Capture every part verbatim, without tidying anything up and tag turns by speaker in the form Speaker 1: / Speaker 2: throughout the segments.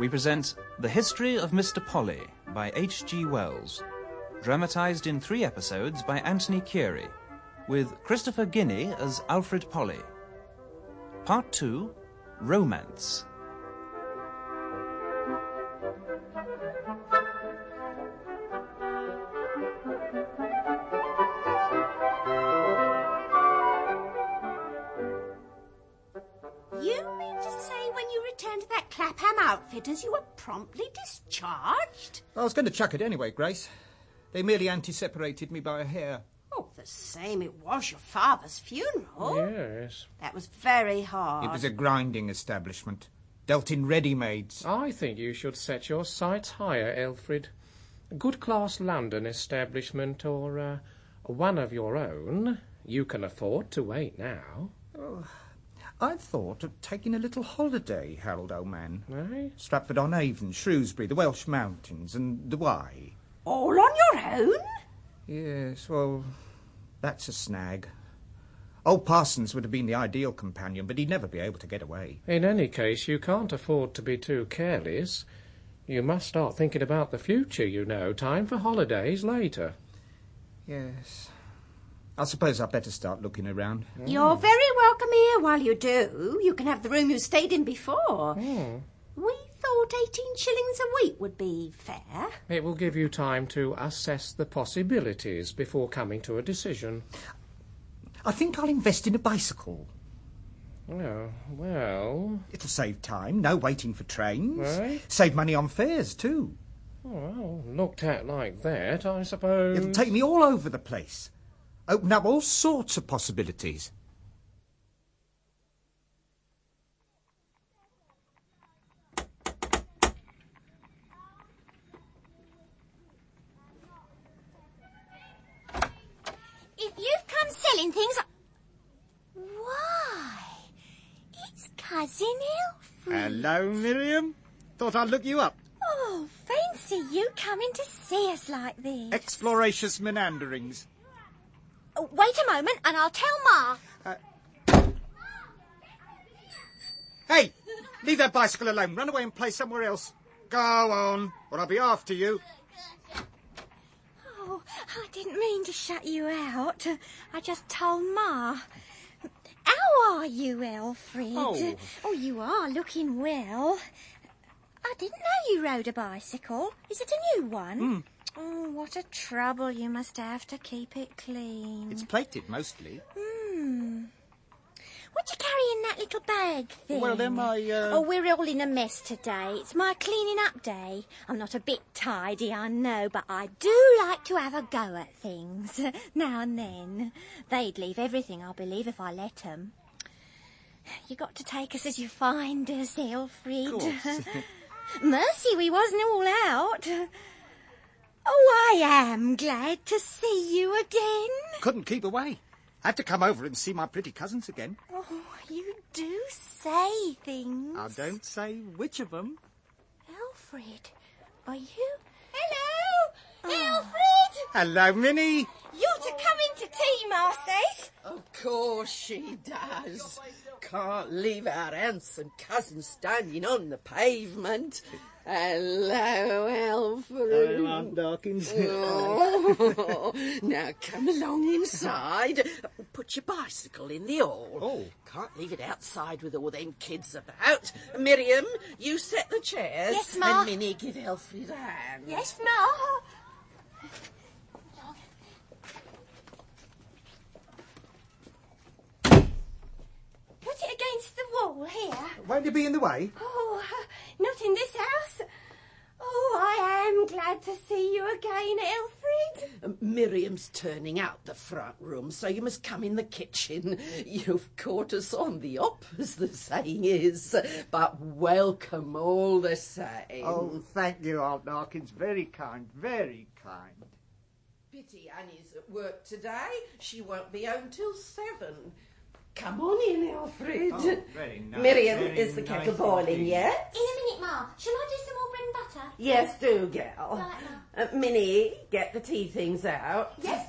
Speaker 1: we present The History of Mister Polly by H G Wells, dramatised in three episodes by Anthony Keary, with Christopher Guinea as Alfred Polly. Part two, Romance.
Speaker 2: Clapham outfitters, you were promptly discharged?
Speaker 3: I was going to chuck it anyway, Grace. They merely anti-separated me by a hair.
Speaker 2: Oh, the same it was your father's funeral.
Speaker 4: Yes.
Speaker 2: That was very hard.
Speaker 3: It was a grinding establishment, dealt in ready-mades.
Speaker 4: I think you should set your sights higher, Alfred. A good-class London establishment or uh, one of your own. You can afford to wait now.
Speaker 3: Oh. I've thought of taking a little holiday, Harold, old man.
Speaker 4: Eh?
Speaker 3: Stratford-on-Avon, Shrewsbury, the Welsh Mountains, and the Wye.
Speaker 2: All on your own?
Speaker 3: Yes, well, that's a snag. Old Parsons would have been the ideal companion, but he'd never be able to get away.
Speaker 4: In any case, you can't afford to be too careless. You must start thinking about the future, you know. Time for holidays later.
Speaker 3: Yes. I suppose I'd better start looking around.
Speaker 2: Mm. You're very welcome here while you do. You can have the room you stayed in before.
Speaker 4: Mm.
Speaker 2: We thought eighteen shillings a week would be fair.
Speaker 4: It will give you time to assess the possibilities before coming to a decision.
Speaker 3: I think I'll invest in a bicycle.
Speaker 4: Oh, well...
Speaker 3: It'll save time, no waiting for trains.
Speaker 4: Right.
Speaker 3: Save money on fares, too.
Speaker 4: Well, looked at like that, I suppose...
Speaker 3: It'll take me all over the place. Open up all sorts of possibilities.
Speaker 5: If you've come selling things... Why, it's Cousin Alfred.
Speaker 6: Hello, Miriam. Thought I'd look you up.
Speaker 5: Oh, fancy you coming to see us like this.
Speaker 6: Exploracious menanderings.
Speaker 5: Oh, wait a moment and I'll tell Ma.
Speaker 6: Uh... Hey, leave that bicycle alone. Run away and play somewhere else. Go on, or I'll be after you.
Speaker 5: Oh, I didn't mean to shut you out. I just told Ma. How are you, Alfred?
Speaker 6: Oh.
Speaker 5: Oh, you are looking well. I didn't know you rode a bicycle. Is it a new one?
Speaker 6: Hmm.
Speaker 5: Oh, what a trouble you must have to keep it clean.
Speaker 6: It's plated, mostly.
Speaker 5: Hmm. What you carry in that little bag thing?
Speaker 6: Well, they're my, uh...
Speaker 5: Oh, we're all in a mess today. It's my cleaning up day. I'm not a bit tidy, I know, but I do like to have a go at things, now and then. They'd leave everything, I believe, if I let them. You got to take us as you find us, Alfred.
Speaker 6: Of course.
Speaker 5: Mercy, we wasn't all out. Oh, I am glad to see you again.
Speaker 6: Couldn't keep away. Had to come over and see my pretty cousins again.
Speaker 5: Oh, you do say things.
Speaker 6: I don't say which of them.
Speaker 5: Alfred, are you...
Speaker 7: Hello!
Speaker 5: Oh.
Speaker 7: Alfred!
Speaker 6: Hello, Minnie.
Speaker 7: You to come into tea, Ma says.
Speaker 8: Of course she does. Can't leave our handsome cousin standing on the pavement. Hello, Alfred.
Speaker 6: Hello, Aunt Dawkins.
Speaker 8: Oh, now come along inside. Put your bicycle in the hall.
Speaker 6: Oh.
Speaker 8: Can't leave it outside with all them kids about. Miriam, you set the chairs.
Speaker 7: Yes, Ma.
Speaker 8: And Minnie, give Alfred a hand.
Speaker 7: Yes, Ma. Put it against the wall here.
Speaker 6: Won't you be in the way?
Speaker 7: Oh, uh, not in this house. Oh, I am glad to see you again, Alfred.
Speaker 8: Uh, Miriam's turning out the front room, so you must come in the kitchen. You've caught us on the hop, as the saying is, but welcome all the same.
Speaker 6: Oh, thank you, Aunt Dawkins. Very kind, very kind.
Speaker 8: Pity Annie's at work today. She won't be home till seven. Come on in, Alfred.
Speaker 6: Oh, very nice.
Speaker 8: Miriam,
Speaker 6: very
Speaker 8: is the
Speaker 6: nice
Speaker 8: kettle boiling
Speaker 6: indeed.
Speaker 8: yet?
Speaker 7: In a minute, Ma. Shall I do some more bread and butter?
Speaker 8: Yes, do, gal.
Speaker 7: Right,
Speaker 8: Uh, Minnie, get the tea things out.
Speaker 7: Yes, Ma.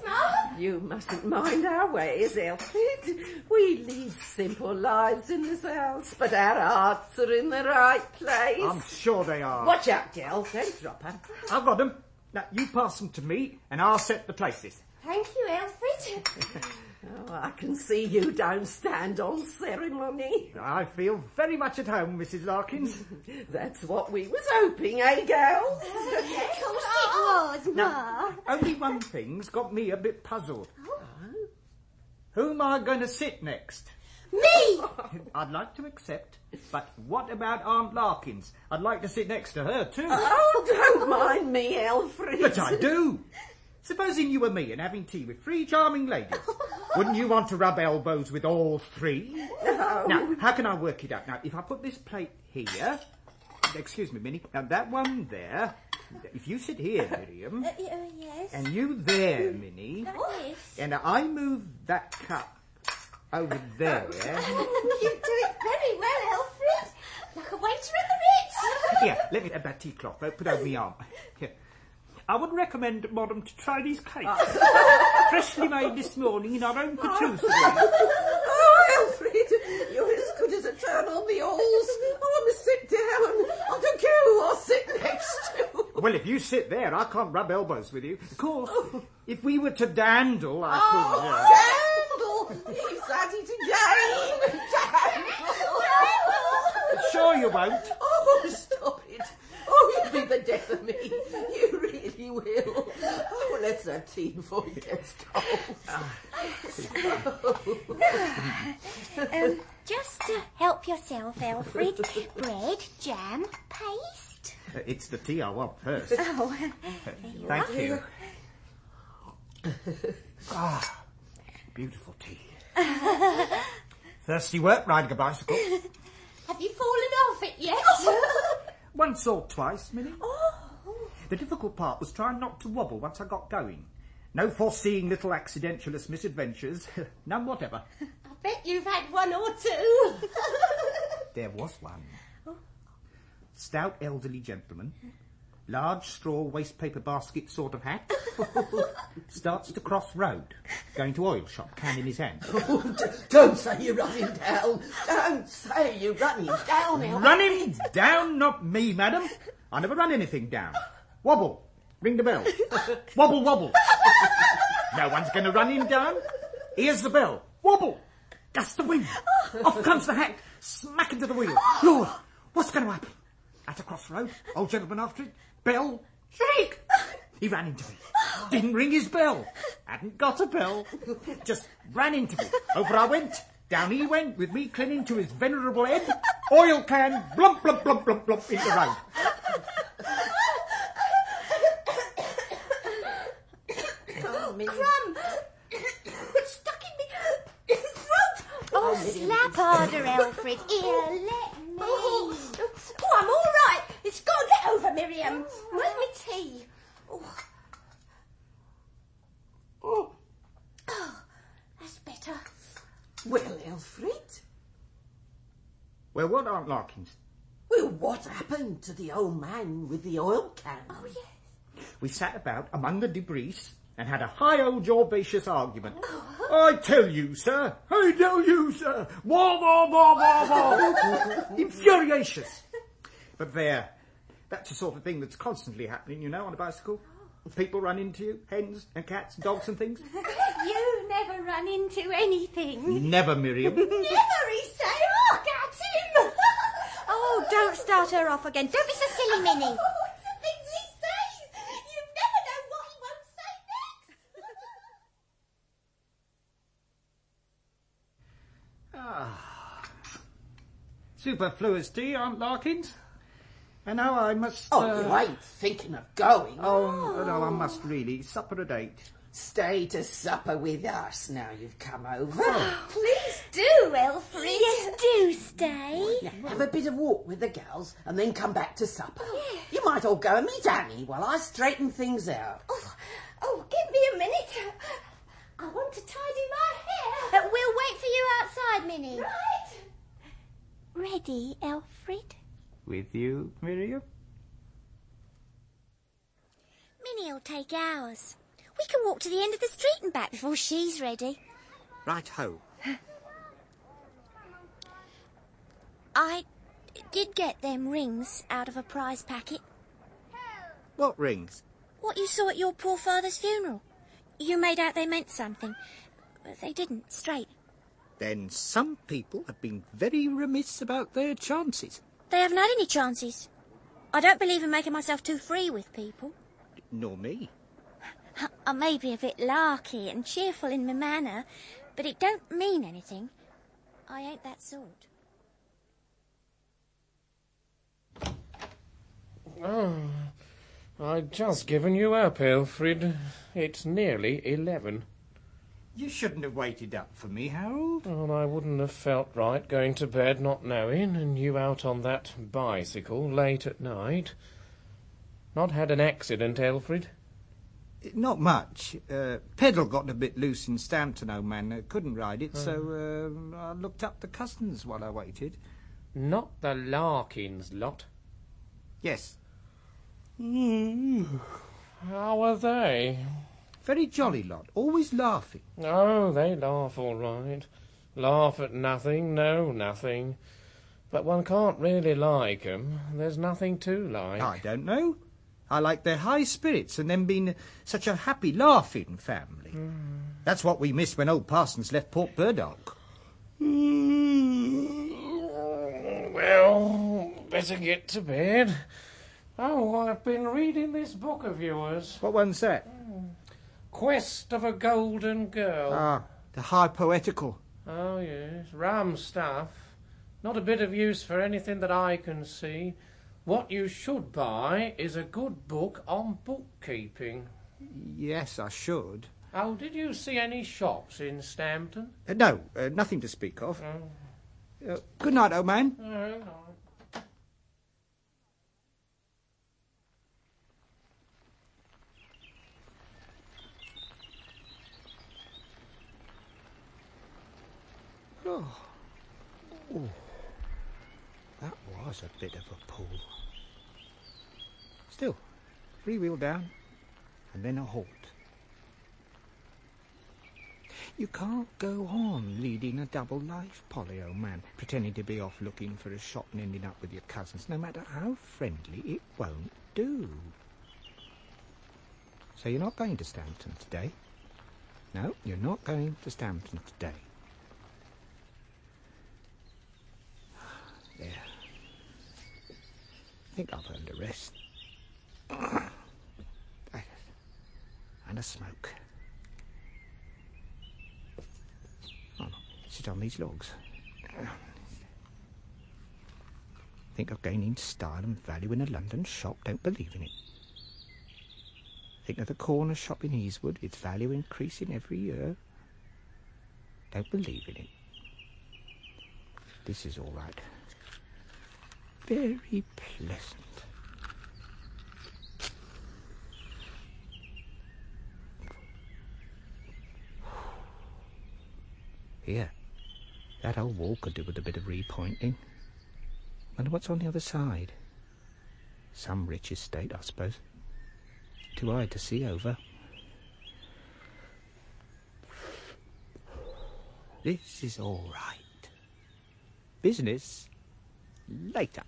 Speaker 8: You mustn't mind our ways, Alfred. We lead simple lives in this house, but our hearts are in the right place.
Speaker 6: I'm sure they are.
Speaker 8: Watch out, Del. Don't drop her.
Speaker 6: I've got them. Now, you pass them to me, and I'll set the places.
Speaker 7: Thank you, Alfred.
Speaker 8: Oh, I can see you don't stand on ceremony.
Speaker 6: I feel very much at home, Missus Larkins.
Speaker 8: That's what we was hoping, eh, girls?
Speaker 7: Of course it was,
Speaker 6: Now, only one thing's got me a bit puzzled.
Speaker 7: Oh.
Speaker 6: Who am I going to sit next?
Speaker 7: Me!
Speaker 6: I'd like to accept, but what about Aunt Larkins? I'd like to sit next to her, too.
Speaker 8: Oh, don't mind me, Alfred.
Speaker 6: But I do. Supposing you were me and having tea with three charming ladies, wouldn't you want to rub elbows with all three?
Speaker 8: No.
Speaker 6: Now, how can I work it out? Now, if I put this plate here... Excuse me, Minnie. Now, that one there... If you sit here, Miriam...
Speaker 5: Uh, uh, yes.
Speaker 6: And you there, Minnie...
Speaker 5: Yes.
Speaker 6: And I move that cup over there...
Speaker 7: You do it very well, Alfred. Like a waiter at the Ritz.
Speaker 6: Here, let me have that tea cloth. Put over my arm. Here. I would recommend, madam, to try these cakes. Freshly made this morning in our own patisserie.
Speaker 8: Oh, Alfred, you're as good as a turn on the oars. I want to sit down. I don't care who I'll sit next to.
Speaker 6: Well, if you sit there, I can't rub elbows with you. Of course, if we were to dandle, I
Speaker 8: Oh, Dandle! He's at it again. Dandle!
Speaker 6: Sure you won't.
Speaker 8: Oh, stop it. Oh, you'll be the death of me. You really will. Oh, let's have tea before it gets cold.
Speaker 5: um, just to help yourself, Alfred. Bread, jam, paste.
Speaker 6: Uh, it's the tea I want first.
Speaker 5: Oh,
Speaker 6: Thank you. Ah, beautiful tea. Thirsty work riding a bicycle.
Speaker 7: Have you fallen off it yet?
Speaker 6: Once or twice, Minnie.
Speaker 7: Oh.
Speaker 6: The difficult part was trying not to wobble once I got going. No foreseeing little accidentulous misadventures. None whatever.
Speaker 7: I bet you've had one or two.
Speaker 6: There was one. Stout elderly gentleman. Large straw waste paper basket sort of hat. Starts to cross road. Going to oil shop, can in his hand.
Speaker 8: Oh, d- don't say you're running down. Don't say you're running down, Alfred.
Speaker 6: Running down? Not me, madam. I never run anything down. Wobble. Ring the bell. Wobble, wobble. No one's going to run him down. Here's the bell. Wobble. Gust of wind. Off comes the hat. Smack into the wheel. Lord, what's going to happen? At a crossroad. Old gentleman after it. Bell. Shriek. He ran into me. Didn't ring his bell. Hadn't got a bell. Just ran into me. Over I went. Down he went with me clinging to his venerable head. Oil can. Blump, blump, blump, blump, blump into the road.
Speaker 8: Oh, Minnie.
Speaker 7: Crumb! It's stuck in me. throat.
Speaker 5: Oh, slap harder, Alfred. Here, let me.
Speaker 7: Oh, oh, I'm all right. It's got to get over, Miriam. Where's my tea? Oh.
Speaker 8: Oh,
Speaker 7: Oh, that's better.
Speaker 8: well, Alfred.
Speaker 6: Well, what, Aunt Larkins?
Speaker 8: Well, what happened to the old man with the oil can?
Speaker 7: Oh, yes.
Speaker 6: We sat about among the debris and had a high old jawbacious argument. I tell you, sir. I tell you, sir. Wah, wah, wah, wah, wah. Infuriatious. But there. That's the sort of thing that's constantly happening, you know, on a bicycle. People run into you, hens and cats, dogs and things.
Speaker 5: You never run into anything.
Speaker 6: Never, Miriam.
Speaker 7: Never, he say. Oh, get him.
Speaker 5: Oh, don't start her off again. Don't be so silly, Minnie.
Speaker 7: Oh, it's the things he says. You never know what he won't say next.
Speaker 6: Ah. Superfluous tea, Aunt Larkins. And now I must...
Speaker 8: Oh,
Speaker 6: uh,
Speaker 8: you ain't thinking of going.
Speaker 6: Oh, no, I must really. Supper at eight.
Speaker 8: Stay to supper with us now you've come over.
Speaker 7: Please do, Alfred.
Speaker 5: Yes, do stay.
Speaker 8: Now, have a bit of walk with the girls and then come back to supper. You might all go and meet Annie while I straighten things out.
Speaker 7: Oh, oh, give me a minute. I want to tidy my hair.
Speaker 5: Uh, we'll wait for you outside, Minnie.
Speaker 7: Right.
Speaker 5: Ready, Alfred?
Speaker 6: With you, Miriam?
Speaker 5: Minnie'll take ours. We can walk to the end of the street and back before she's ready.
Speaker 3: Right-ho.
Speaker 5: I did get them rings out of a prize packet.
Speaker 3: What rings?
Speaker 5: What you saw at your poor father's funeral. You made out they meant something, but they didn't, straight.
Speaker 3: Then some people have been very remiss about their chances.
Speaker 5: They haven't had any chances. I don't believe in making myself too free with people.
Speaker 3: Nor me.
Speaker 5: I may be a bit larky and cheerful in my manner, but it don't mean anything. I ain't that sort.
Speaker 4: Oh, I'd just given you up, Elfrid. It's nearly eleven.
Speaker 3: You shouldn't have waited up for me, Harold.
Speaker 4: Well, I wouldn't have felt right going to bed not knowing, and you out on that bicycle late at night. Not had an accident, Elfrid?
Speaker 3: Not much. Uh, pedal got a bit loose in Stampton, old man. I couldn't ride it, oh. so uh, I looked up the cousins while I waited.
Speaker 4: Not the Larkins lot?
Speaker 3: Yes.
Speaker 4: Mm. How are they?
Speaker 3: Very jolly lot, always laughing.
Speaker 4: Oh, they laugh all right. Laugh at nothing, know nothing. But one can't really like 'em. There's nothing to like.
Speaker 3: I don't know. I like their high spirits and them being such a happy, laughing family. Mm. That's what we missed when old Parsons left Port Burdock.
Speaker 4: Mm. Well, better get to bed. Oh, I've been reading this book of yours.
Speaker 3: What one's that?
Speaker 4: Mm. Quest of a Golden Girl.
Speaker 3: Ah, the high poetical.
Speaker 4: Oh, yes, rum stuff. Not a bit of use for anything that I can see. What you should buy is a good book on bookkeeping.
Speaker 3: Yes, I should.
Speaker 4: Oh, did you see any shops in Stampton?
Speaker 3: Uh, no, uh, nothing to speak of. Oh. Uh, good night, old man.
Speaker 4: Oh, good night.
Speaker 3: Oh. Oh, that was a bit of a pull. Still, three-wheel down, and then a halt. You can't go on leading a double life, Polly, old man, pretending to be off looking for a shop and ending up with your cousins. No matter how friendly, it won't do. So you're not going to Stampton today? No, you're not going to Stampton today. There. I think I've earned a rest. And a smoke. Oh, no. Sit on these logs. Think of gaining style and value in a London shop. Don't believe in it. Think of the corner shop in Eastwood. Its value increasing every year. Don't believe in it. This is all right. Very pleasant. Here, that old wall could do with a bit of repointing. Wonder what's on the other side. Some rich estate, I suppose. Too high to see over. This is all right. Business later.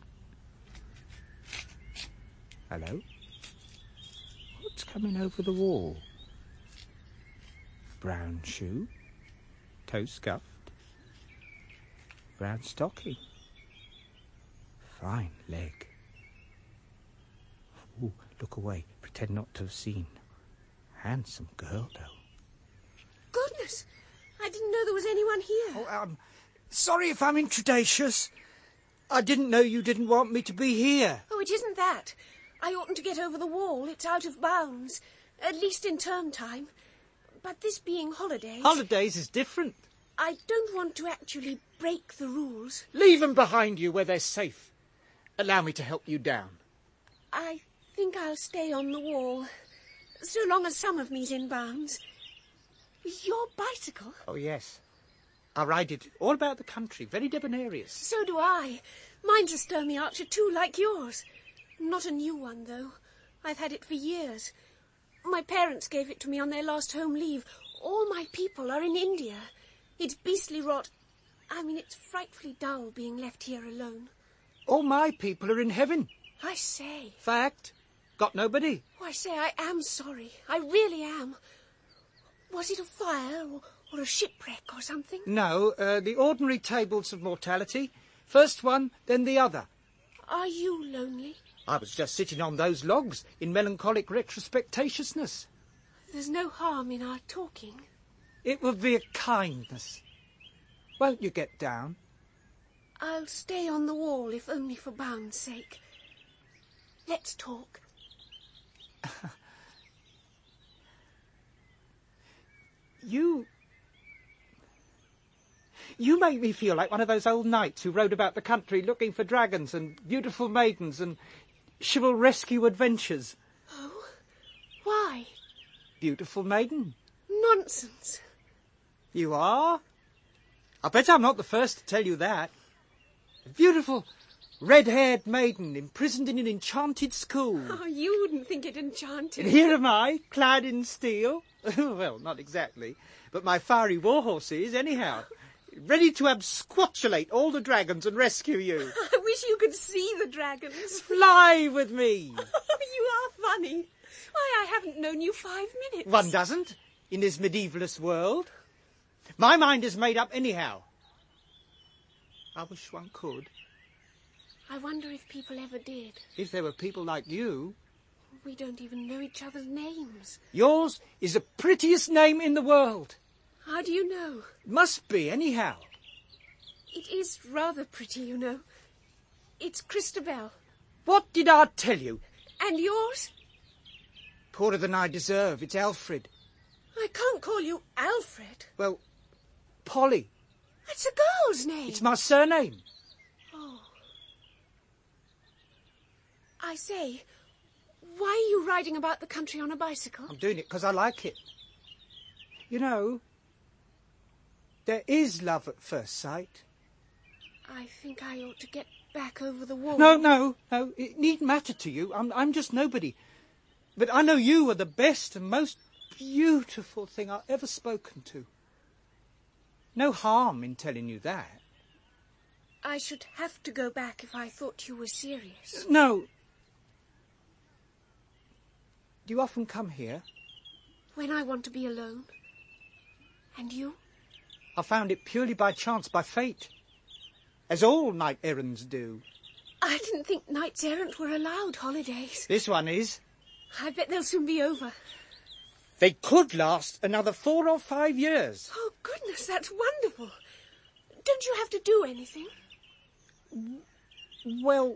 Speaker 3: Hello? What's coming over the wall? Brown shoe? Toe scuffed? Brown stocking? Fine leg. Ooh, look away. Pretend not to have seen. Handsome girl, though.
Speaker 7: Goodness! I didn't know there was anyone here.
Speaker 3: Oh, um, sorry if I'm intrudasious. I didn't know you didn't want me to be here.
Speaker 7: Oh, it isn't that. I oughtn't to get over the wall. It's out of bounds. At least in term time. But this being holidays...
Speaker 3: Holidays is different.
Speaker 7: I don't want to actually break the rules.
Speaker 3: Leave them behind you where they're safe. Allow me to help you down.
Speaker 7: I think I'll stay on the wall. So long as some of me's in bounds. Your bicycle?
Speaker 3: Oh, yes. I ride it all about the country, very debonairious.
Speaker 7: So do I. Mine's a Sturmey Archer too, like yours. Not a new one, though. I've had it for years. My parents gave it to me on their last home leave. All my people are in India. It's beastly rot. I mean, it's frightfully dull being left here alone.
Speaker 3: All my people are in heaven.
Speaker 7: I say.
Speaker 3: Fact. Got nobody.
Speaker 7: Oh, I say, I am sorry. I really am. Was it a fire or, or a shipwreck or something?
Speaker 3: No, uh, the ordinary tables of mortality. First one, then the other.
Speaker 7: Are you lonely?
Speaker 3: I was just sitting on those logs in melancholic retrospectatiousness.
Speaker 7: There's no harm in our talking.
Speaker 3: It would be a kindness. Won't you get down?
Speaker 7: I'll stay on the wall, if only for Bound's sake. Let's talk.
Speaker 3: You... You make me feel like one of those old knights who rode about the country looking for dragons and beautiful maidens and chivalresque adventures.
Speaker 7: Oh? Why?
Speaker 3: Beautiful maiden.
Speaker 7: Nonsense.
Speaker 3: You are? I bet I'm not the first to tell you that. A beautiful, red-haired maiden imprisoned in an enchanted school.
Speaker 7: Oh, you wouldn't think it enchanted.
Speaker 3: And here am I, clad in steel. Well, not exactly, but my fiery warhorse is, anyhow. Ready to absquatulate all the dragons and rescue you.
Speaker 7: I wish you could see the dragons.
Speaker 3: Fly with me.
Speaker 7: You are funny. Why, I haven't known you five minutes.
Speaker 3: One doesn't, in this medievalist world. My mind is made up anyhow. I wish one could.
Speaker 7: I wonder if people ever did.
Speaker 3: If there were people like you.
Speaker 7: We don't even know each other's names.
Speaker 3: Yours is the prettiest name in the world.
Speaker 7: How do you know?
Speaker 3: Must be, anyhow.
Speaker 7: It is rather pretty, you know. It's Christabel.
Speaker 3: What did I tell you?
Speaker 7: And yours?
Speaker 3: Poorer than I deserve. It's Alfred.
Speaker 7: I can't call you Alfred.
Speaker 3: Well, Polly.
Speaker 7: That's a girl's name.
Speaker 3: It's my surname.
Speaker 7: Oh. I say, why are you riding about the country on a bicycle?
Speaker 3: I'm doing it because I like it. You know, there is love at first sight.
Speaker 7: I think I ought to get back over the wall.
Speaker 3: No, no, no. It needn't matter to you. I'm, I'm just nobody. But I know you are the best and most beautiful thing I've ever spoken to. No harm in telling you that.
Speaker 7: I should have to go back if I thought you were serious.
Speaker 3: No. Do you often come here?
Speaker 7: When I want to be alone. And you?
Speaker 3: I found it purely by chance, by fate. As all knight-errants do.
Speaker 7: I didn't think knights-errant were allowed holidays.
Speaker 3: This one is.
Speaker 7: I bet they'll soon be over.
Speaker 3: They could last another four or five years.
Speaker 7: Oh, goodness, that's wonderful. Don't you have to do anything?
Speaker 3: Well,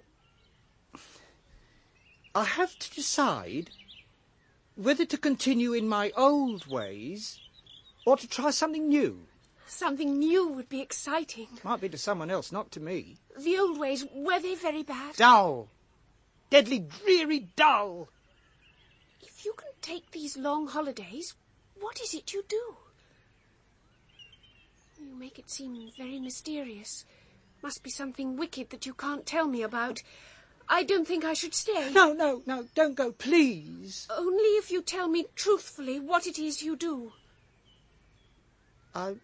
Speaker 3: I have to decide whether to continue in my old ways or to try something new.
Speaker 7: Something new would be exciting.
Speaker 3: Might be to someone else, not to me.
Speaker 7: The old ways, were they very bad?
Speaker 3: Dull. Deadly, dreary, dull.
Speaker 7: If you can take these long holidays, what is it you do? You make it seem very mysterious. Must be something wicked that you can't tell me about. I don't think I should stay.
Speaker 3: No, no, no, don't go, please.
Speaker 7: Only if you tell me truthfully what it is you do.
Speaker 3: I...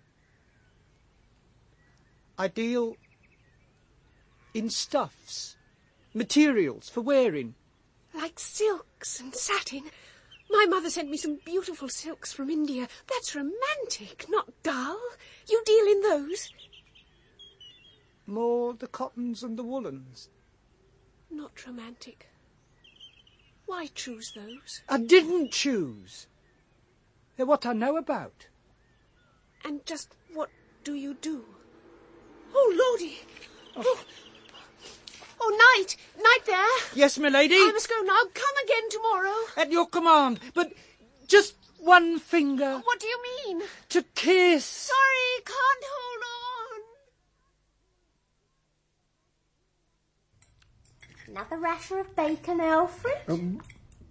Speaker 3: I deal in stuffs, materials for wearing.
Speaker 7: Like silks and satin. My mother sent me some beautiful silks from India. That's romantic, not dull. You deal in those?
Speaker 3: More the cottons and the woolens.
Speaker 7: Not romantic. Why choose those?
Speaker 3: I didn't choose. They're what I know about.
Speaker 7: And just what do you do? Oh, Lordy! Oh, oh, oh Knight! Knight there!
Speaker 3: Yes, my lady?
Speaker 7: I must go now. Come again tomorrow.
Speaker 3: At your command, but just one finger.
Speaker 7: What do you mean?
Speaker 3: To kiss.
Speaker 7: Sorry, can't hold on.
Speaker 2: Another rasher of bacon, Alfred?
Speaker 6: Um,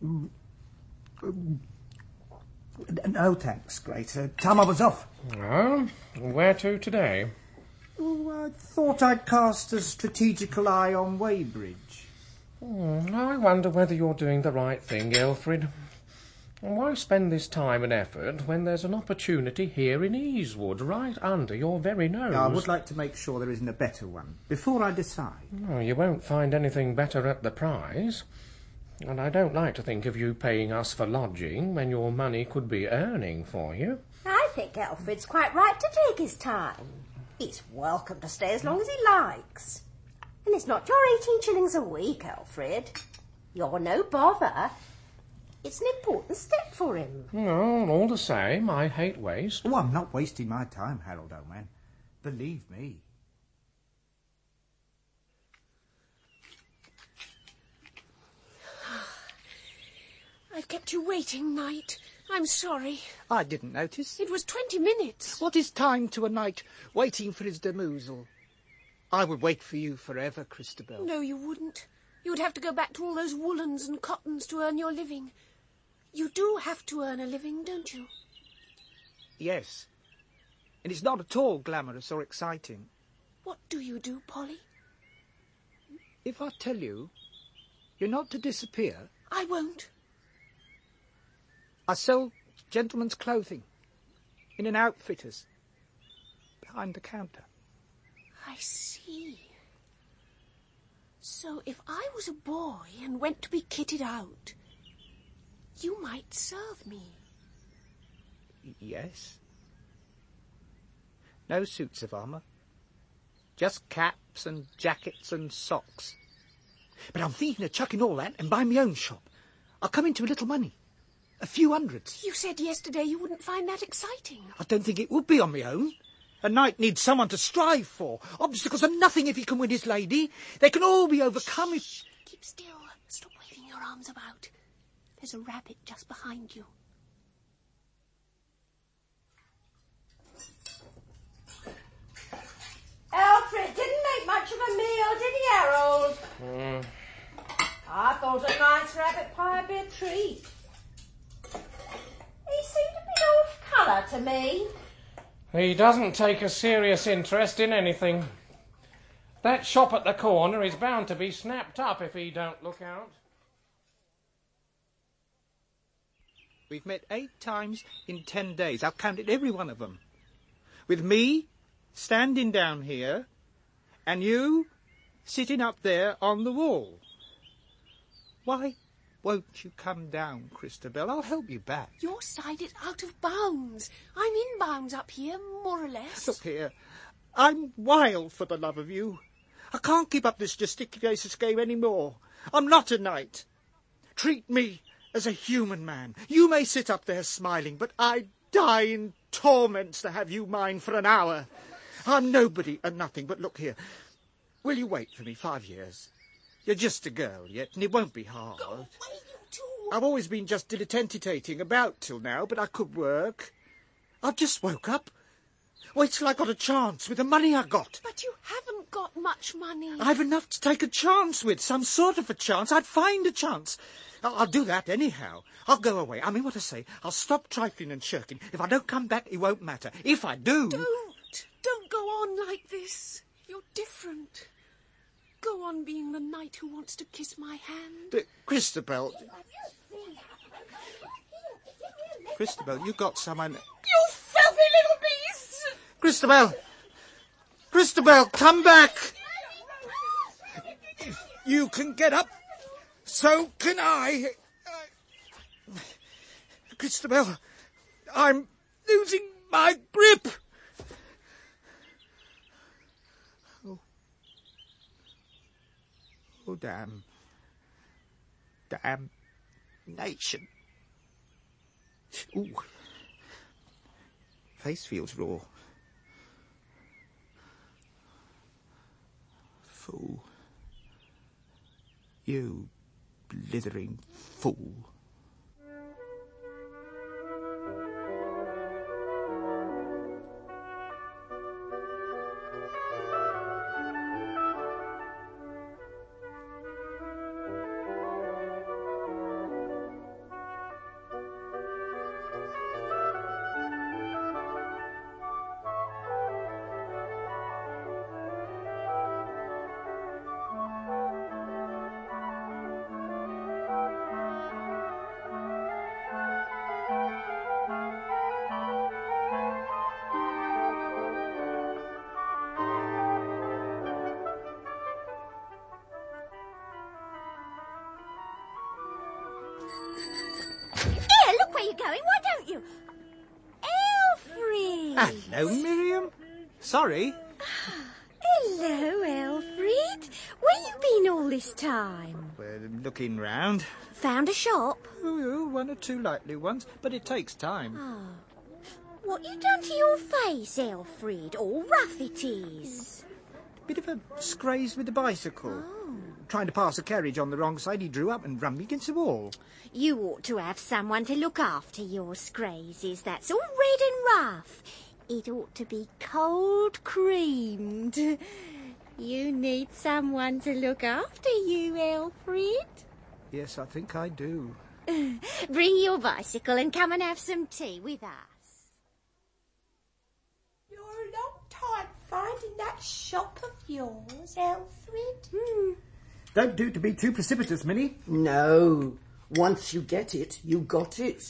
Speaker 6: um, no, thanks, Greta. Time I was off.
Speaker 4: Oh, where to today?
Speaker 6: Oh, I thought I'd cast a strategical eye on Weybridge.
Speaker 4: Hmm, I wonder whether you're doing the right thing, Alfred. Why spend this time and effort when there's an opportunity here in Easewood, right under your very nose?
Speaker 6: I would like to make sure there isn't a better one, before I decide.
Speaker 4: Oh, you won't find anything better at the prize. And I don't like to think of you paying us for lodging when your money could be earning for you.
Speaker 2: I think Alfred's quite right to take his time. He's welcome to stay as long as he likes. And it's not your eighteen shillings a week, Alfred. You're no bother. It's an important step for him.
Speaker 4: No, all the same, I hate waste.
Speaker 6: Oh, I'm not wasting my time, Harold, old man. Believe me.
Speaker 7: I've kept you waiting, Knight. I'm sorry.
Speaker 3: I didn't notice.
Speaker 7: It was twenty minutes.
Speaker 3: What is time to a knight waiting for his demoiselle? I would wait for you forever, Christabel.
Speaker 7: No, you wouldn't. You would have to go back to all those woolens and cottons to earn your living. You do have to earn a living, don't you?
Speaker 3: Yes. And it's not at all glamorous or exciting.
Speaker 7: What do you do, Polly?
Speaker 3: If I tell you, you're not to disappear.
Speaker 7: I won't.
Speaker 3: I sell gentlemen's clothing in an outfitter's behind the counter.
Speaker 7: I see. So if I was a boy and went to be kitted out, you might serve me.
Speaker 3: Y- yes. No suits of armour. Just caps and jackets and socks. But I'm thinking of chucking all that and buying my own shop. I'll come into a little money. A few hundreds.
Speaker 7: You said yesterday you wouldn't find that exciting.
Speaker 3: I don't think it would be on my own. A knight needs someone to strive for. Obstacles are nothing if he can win his lady. They can all be overcome if...
Speaker 7: Shh, keep still. Stop waving your arms about. There's a rabbit just behind you.
Speaker 2: Alfred didn't make much of a meal, did he, Harold?
Speaker 4: Mm.
Speaker 2: I thought a nice rabbit pie would be a treat. He seemed a bit off colour to me.
Speaker 4: He doesn't take a serious interest in anything. That shop at the corner is bound to be snapped up if he don't look out.
Speaker 3: We've met eight times in ten days. I've counted every one of them. With me standing down here and you sitting up there on the wall. Why won't you come down, Christabel? I'll help you back.
Speaker 7: Your side is out of bounds. I'm in bounds up here, more or less.
Speaker 3: Look here. I'm wild for the love of you. I can't keep up this gesticulatious game any more. I'm not a knight. Treat me as a human man. You may sit up there smiling, but I die in torments to have you mine for an hour. I'm nobody and nothing, but look here. Will you wait for me five years? You're just a girl yet, and it won't be hard.
Speaker 7: Go away, you two.
Speaker 3: I've always been just dilettantitating about till now, but I could work. I've just woke up. Wait till I got a chance with the money I got.
Speaker 7: But you haven't got much money.
Speaker 3: I've enough to take a chance with, some sort of a chance. I'd find a chance. I'll, I'll do that anyhow. I'll go away. I mean what I say. I'll stop trifling and shirking. If I don't come back, it won't matter. If I do...
Speaker 7: Don't. Don't go on like this. You're different. Go on being the knight who wants to kiss my hand.
Speaker 3: Uh, Christabel... Christabel, you got someone...
Speaker 7: You filthy little beast!
Speaker 3: Christabel! Christabel, come back! If you can get up, so can I. Uh, Christabel, I'm losing my grip. Oh. Oh, damn. Damn nation. Ooh. Face feels raw. Fool. You blithering fool.
Speaker 5: don't you? Alfred!
Speaker 3: Hello, Miriam. Sorry.
Speaker 5: Hello, Alfred. Where you been all this time?
Speaker 3: We're looking round.
Speaker 5: Found a shop?
Speaker 3: Oh, one or two likely ones, but it takes time.
Speaker 5: Oh. What you done to your face, Alfred? All rough it is.
Speaker 3: Bit of a scraze with the bicycle.
Speaker 5: Oh.
Speaker 3: Trying to pass a carriage on the wrong side, he drew up and run me against the wall.
Speaker 5: You ought to have someone to look after your scrazes. That's all red and rough. It ought to be cold creamed. You need someone to look after you, Alfred.
Speaker 3: Yes, I think I do.
Speaker 5: Bring your bicycle and come and have some tea with us.
Speaker 2: You're a long time finding that shop of yours, Alfred. Hmm.
Speaker 6: Don't do to be too precipitous, Minnie.
Speaker 8: No. Once you get it, you got it.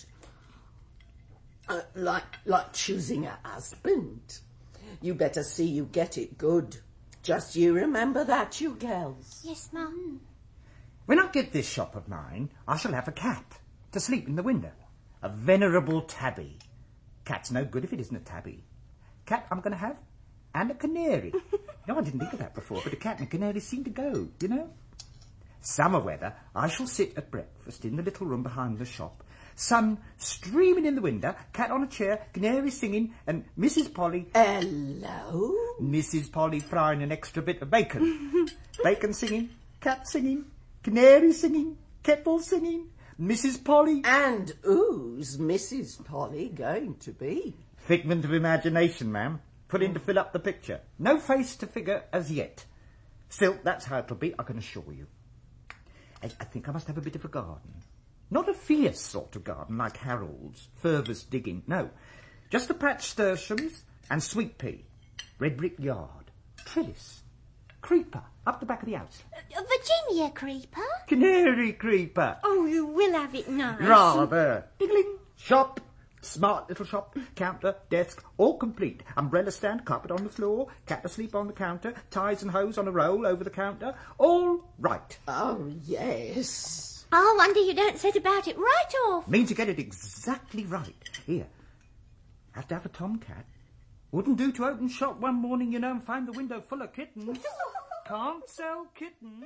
Speaker 8: Uh, like like choosing a husband. You better see you get it good. Just you remember that, you girls.
Speaker 5: Yes, Mum.
Speaker 6: When I get this shop of mine, I shall have a cat to sleep in the window. A venerable tabby. Cat's no good if it isn't a tabby. Cat I'm going to have, and a canary. No, I didn't think of that before, but a cat and a canary seem to go, you know. Summer weather, I shall sit at breakfast in the little room behind the shop. Sun streaming in the window, cat on a chair, canary singing, and Missus Polly...
Speaker 8: Hello?
Speaker 6: Missus Polly frying an extra bit of bacon. Bacon singing, cat singing, canary singing, kettle singing, Missus Polly...
Speaker 8: And who's Missus Polly going to be?
Speaker 6: Figment of imagination, ma'am. Put in to fill up the picture. No face to figure as yet. Still, that's how it'll be, I can assure you. I, I think I must have a bit of a garden. Not a fierce sort of garden like Harold's, furthest digging, no. Just a patch sturtiums and sweet pea. Red brick yard. Trellis. Creeper up the back of the house.
Speaker 5: Uh, Virginia creeper?
Speaker 6: Canary creeper.
Speaker 5: Oh, you will have it nice.
Speaker 6: Rather. Diggling. Shop. Smart little shop. Counter, desk, all complete. Umbrella stand, carpet on the floor, cat asleep on the counter, ties and hose on a roll over the counter. All right.
Speaker 8: Oh, yes.
Speaker 5: I wonder you don't set about it right off.
Speaker 6: Mean to get it exactly right. Here. Have to have a tomcat. Wouldn't do to open shop one morning, you know, and find the window full of kittens. Can't sell kittens.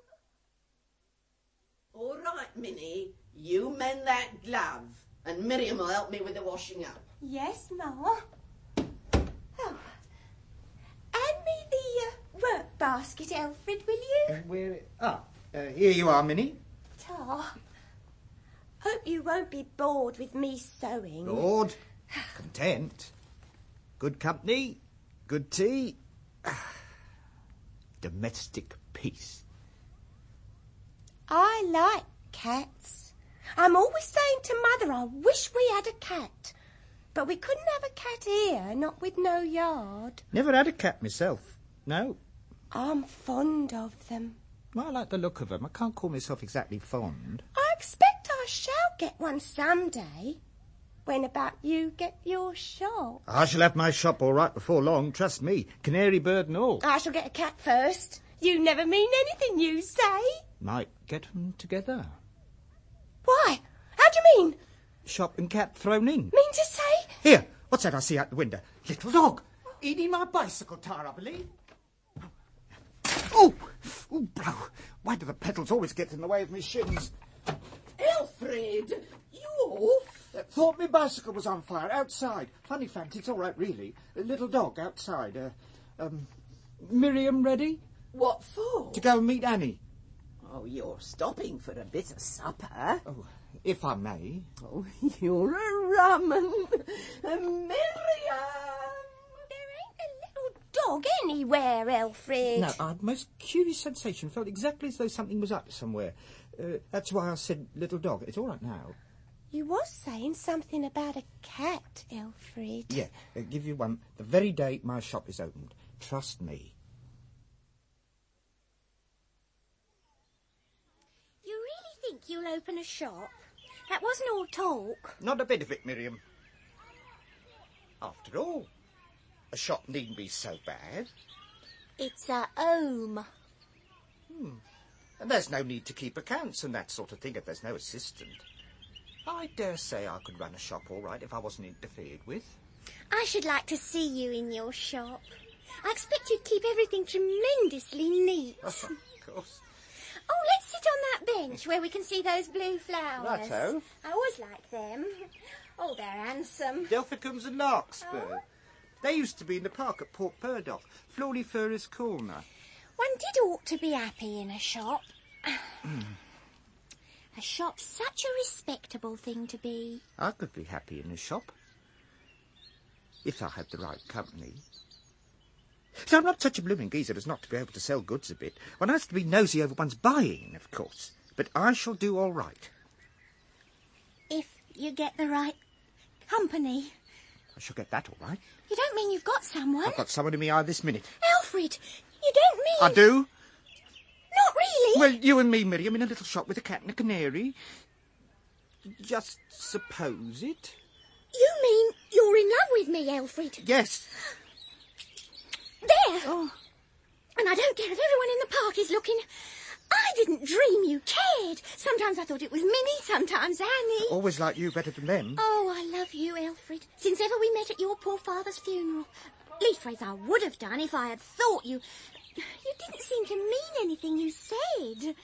Speaker 8: All right, Minnie. You mend that glove, and Miriam will help me with the washing up.
Speaker 2: Yes, Ma. Oh. Hand me the uh, work basket, Alfred, will you?
Speaker 6: Uh, where? Ah, uh, here you are, Minnie.
Speaker 2: Ta. Hope you won't be bored with me sewing.
Speaker 3: Lord, content. Good company, good tea. Domestic peace.
Speaker 2: I like cats. I'm always saying to Mother I wish we had a cat. But we couldn't have a cat here, not with no yard.
Speaker 3: Never had a cat myself. No.
Speaker 2: I'm fond of them.
Speaker 3: Well, I like the look of them. I can't call myself exactly fond.
Speaker 2: I expect I shall get one someday. When about you get your shop?
Speaker 3: I shall have my shop all right before long, trust me. Canary bird and all.
Speaker 2: I shall get a cat first. You never mean anything you say.
Speaker 3: Might get them together.
Speaker 2: Why? How do you mean?
Speaker 3: Shop and cat thrown in.
Speaker 2: Mean to say?
Speaker 6: Here, what's that I see out the window? Little dog. Eating my bicycle tire, I believe. Oh! Oh, blow. Why do the pedals always get in the way of my shins?
Speaker 8: Alfred, you off?
Speaker 6: Uh, thought my bicycle was on fire outside. Funny fact, it's all right, really. A little dog outside. Uh, um, Miriam ready?
Speaker 8: What for?
Speaker 6: To go and meet Annie.
Speaker 8: Oh, you're stopping for a bit of supper.
Speaker 6: Oh, if I may.
Speaker 8: Oh, you're a rum un. Miriam!
Speaker 2: There ain't a little dog anywhere, Alfred.
Speaker 3: No, I had a most curious sensation. Felt exactly as though something was up somewhere. Uh, that's why I said little dog. It's all right now.
Speaker 2: You was saying something about a cat, Alfred.
Speaker 3: Yeah, I'll give you one the very day my shop is opened. Trust me.
Speaker 5: You really think you'll open a shop? That wasn't all talk.
Speaker 3: Not a bit of it, Miriam. After all, a shop needn't be so bad.
Speaker 5: It's a home.
Speaker 3: Hmm. And there's no need to keep accounts and that sort of thing if there's no assistant. I dare say I could run a shop all right if I wasn't interfered with.
Speaker 5: I should like to see you in your shop. I expect you'd keep everything tremendously neat.
Speaker 3: Of course.
Speaker 5: Oh, let's sit on that bench where we can see those blue flowers.
Speaker 3: Righto.
Speaker 5: I always like them. Oh, they're handsome.
Speaker 3: Delphicums and Larkspur.
Speaker 5: Oh.
Speaker 3: They used to be in the park at Port Burdock, Florifera's Corner.
Speaker 5: One did ought to be happy in a shop. A shop's such a respectable thing to be.
Speaker 3: I could be happy in a shop. If I had the right company. So I'm not such a blooming geezer as not to be able to sell goods a bit. One has to be nosy over one's buying, of course. But I shall do all right.
Speaker 5: If you get the right company.
Speaker 3: I shall get that all right.
Speaker 5: You don't mean you've got someone?
Speaker 3: I've got someone in my eye this minute.
Speaker 5: Alfred, you don't mean...
Speaker 3: I do.
Speaker 5: Not really?
Speaker 3: Well, you and me, Miriam, in a little shop with a cat and a canary. Just suppose it.
Speaker 5: You mean you're in love with me, Alfred?
Speaker 3: Yes.
Speaker 5: There!
Speaker 3: Oh.
Speaker 5: And I don't care if everyone in the park is looking. I didn't dream you cared. Sometimes I thought it was Minnie, sometimes Annie.
Speaker 3: Always like you better than them.
Speaker 5: Oh, I love you, Alfred. Since ever we met at your poor father's funeral. Leastways, I would have done if I had thought you... You didn't seem to mean anything you said.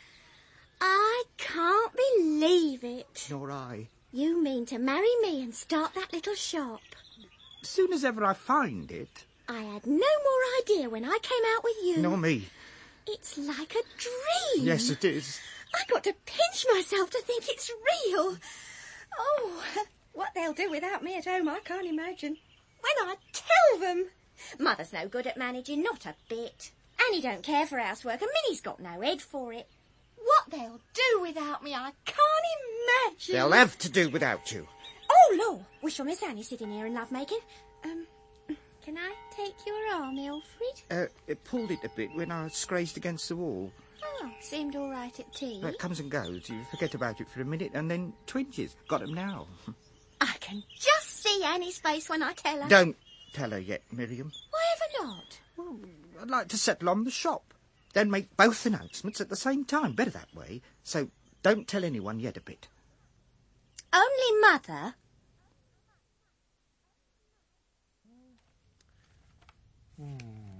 Speaker 5: I can't believe it.
Speaker 3: Nor I.
Speaker 5: You mean to marry me and start that little shop?
Speaker 3: As soon as ever I find it.
Speaker 5: I had no more idea when I came out with you.
Speaker 3: Nor me.
Speaker 5: It's like a dream.
Speaker 3: Yes, it is.
Speaker 5: I got to pinch myself to think it's real. Oh, what they'll do without me at home, I can't imagine. When I tell them. Mother's no good at managing, not a bit. Annie don't care for housework, and Minnie's got no head for it. What they'll do without me, I can't imagine.
Speaker 3: They'll have to do without you.
Speaker 5: Oh, Lord, we shall miss Annie sitting here and love-making. Um, can I take your arm, Alfred?
Speaker 3: Uh, it pulled it a bit when I scrazed against the wall.
Speaker 5: Oh, seemed all right at tea.
Speaker 3: It comes and goes. You forget about it for a minute and then twinges. Got 'em now.
Speaker 5: I can just see Annie's face when I tell her.
Speaker 3: Don't tell her yet, Miriam.
Speaker 5: Why ever not?
Speaker 3: Well, I'd like to settle on the shop. Then make both announcements at the same time. Better that way. So don't tell anyone yet a bit.
Speaker 5: Only Mother?
Speaker 4: Hmm.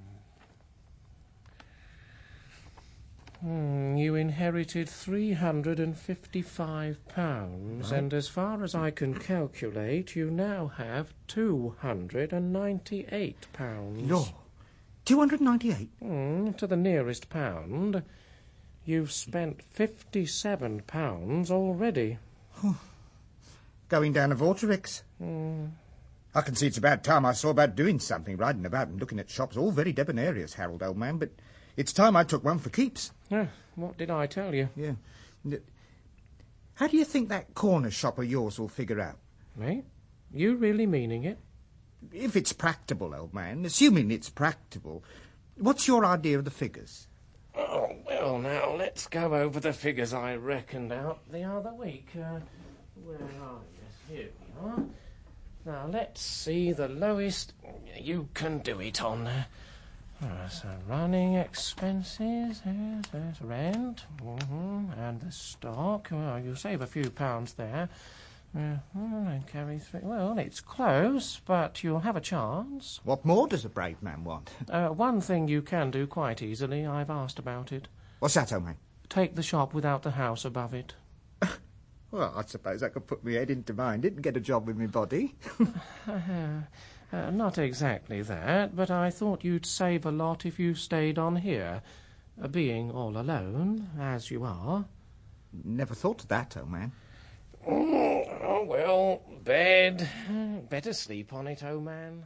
Speaker 4: Hmm, you inherited three hundred and fifty-five pounds,
Speaker 3: Right.
Speaker 4: and as far as I can calculate, you now have two hundred and ninety-eight pounds.
Speaker 3: No. two hundred ninety-eight?
Speaker 4: Hmm, to the nearest pound. You've spent fifty-seven pounds already.
Speaker 6: Going down a Vortex.
Speaker 4: Hmm.
Speaker 6: I can see it's about time I saw about doing something, riding about and looking at shops, all very debonairious, Harold, old man, but it's time I took one for keeps.
Speaker 4: Oh, what did I tell you?
Speaker 6: Yeah. How do you think that corner shop of yours will figure out?
Speaker 4: Me? You really meaning it?
Speaker 6: If it's practicable, old man, assuming it's practicable, what's your idea of the figures?
Speaker 4: Oh, well, now, let's go over the figures I reckoned out the other week. Uh, where are you? Here we are. Now, let's see the lowest you can do it on. Uh, so, running expenses, yes, yes, rent, mm-hmm, and the stock. Well, you save a few pounds there. Uh, and carry through. Well, it's close, but you'll have a chance.
Speaker 6: What more does a brave man want?
Speaker 4: Uh, one thing you can do quite easily. I've asked about it.
Speaker 6: What's that, old man?
Speaker 4: Take the shop without the house above it.
Speaker 6: Well, I suppose I could put my head into mind it and get a job with my body.
Speaker 4: uh, not exactly that, but I thought you'd save a lot if you stayed on here. Uh, being all alone, as you are.
Speaker 6: Never thought of that, old man.
Speaker 4: Oh, well, bed. Better sleep on it, old man.